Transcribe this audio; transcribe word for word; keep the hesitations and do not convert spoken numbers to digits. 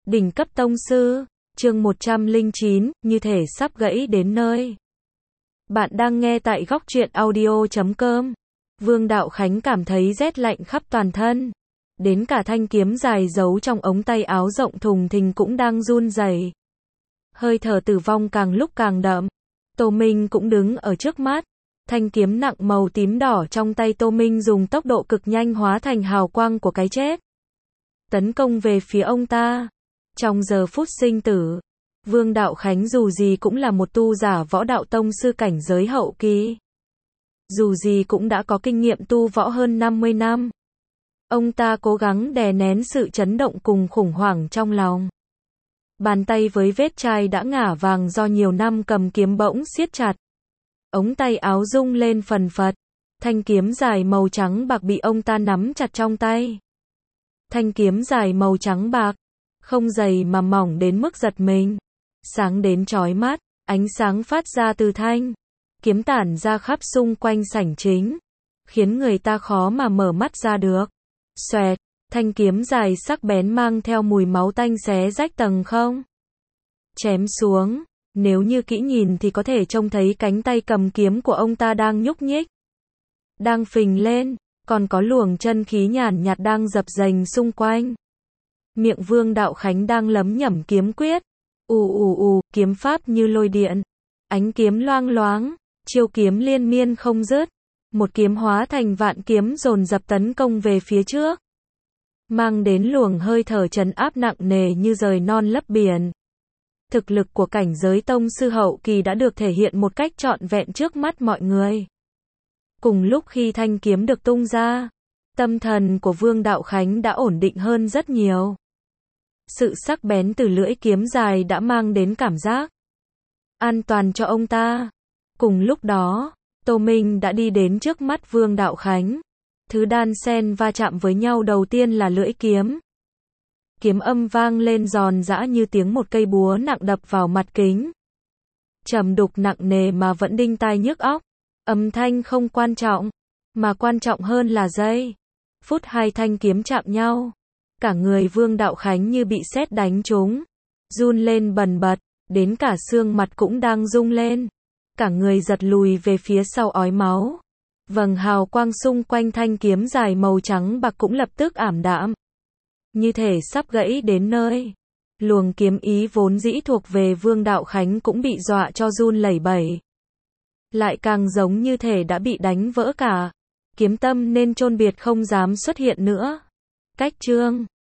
Đỉnh cấp tông sư, chương một trăm lẻ chín, như thể sắp gãy đến nơi. Bạn đang nghe tại góc truyện audio chấm com. Vương Đạo Khánh cảm thấy rét lạnh khắp toàn thân. Đến cả thanh kiếm dài giấu trong ống tay áo rộng thùng thình cũng đang run rẩy. Hơi thở tử vong càng lúc càng đậm. Tô Minh cũng đứng ở trước mắt. Thanh kiếm nặng màu tím đỏ trong tay Tô Minh dùng tốc độ cực nhanh hóa thành hào quang của cái chết. Tấn công về phía ông ta. Trong giờ phút sinh tử, Vương Đạo Khánh dù gì cũng là một tu giả võ đạo tông sư cảnh giới hậu kỳ. Dù gì cũng đã có kinh nghiệm tu võ hơn năm mươi năm. Ông ta cố gắng đè nén sự chấn động cùng khủng hoảng trong lòng. Bàn tay với vết chai đã ngả vàng do nhiều năm cầm kiếm bỗng siết chặt. Ống tay áo rung lên phần phật. Thanh kiếm dài màu trắng bạc bị ông ta nắm chặt trong tay. Thanh kiếm dài màu trắng bạc, không dày mà mỏng đến mức giật mình, sáng đến chói mắt, ánh sáng phát ra từ thanh kiếm tản ra khắp xung quanh sảnh chính, khiến người ta khó mà mở mắt ra được. Xoẹt, thanh kiếm dài sắc bén mang theo mùi máu tanh xé rách tầng không. Chém xuống, nếu như kỹ nhìn thì có thể trông thấy cánh tay cầm kiếm của ông ta đang nhúc nhích, đang phình lên, còn có luồng chân khí nhàn nhạt đang dập dềnh xung quanh. Miệng Vương Đạo Khánh đang lẩm nhẩm kiếm quyết. Ù ù ù, kiếm pháp như lôi điện. Ánh kiếm loang loáng, chiêu kiếm liên miên không dứt. Một kiếm hóa thành vạn kiếm dồn dập tấn công về phía trước. Mang đến luồng hơi thở trấn áp nặng nề như rời non lấp biển. Thực lực của cảnh giới tông sư hậu kỳ đã được thể hiện một cách trọn vẹn trước mắt mọi người. Cùng lúc khi thanh kiếm được tung ra, tâm thần của Vương Đạo Khánh đã ổn định hơn rất nhiều. Sự sắc bén từ lưỡi kiếm dài đã mang đến cảm giác an toàn cho ông ta. Cùng lúc đó, Tô Minh đã đi đến trước mắt Vương Đạo Khánh. Thứ đan xen va chạm với nhau đầu tiên là lưỡi kiếm. Kiếm âm vang lên giòn giã như tiếng một cây búa nặng đập vào mặt kính. Trầm đục nặng nề mà vẫn đinh tai nhức óc. Âm thanh không quan trọng, mà quan trọng hơn là giây phút hai thanh kiếm chạm nhau. Cả người Vương Đạo Khánh như bị sét đánh trúng, run lên bần bật, đến cả xương mặt cũng đang rung lên. Cả người giật lùi về phía sau ói máu. Vầng hào quang xung quanh thanh kiếm dài màu trắng bạc cũng lập tức ảm đạm, như thể sắp gãy đến nơi. Luồng kiếm ý vốn dĩ thuộc về Vương Đạo Khánh cũng bị dọa cho run lẩy bẩy. Lại càng giống như thể đã bị đánh vỡ cả kiếm tâm nên chôn biệt không dám xuất hiện nữa. Cách chương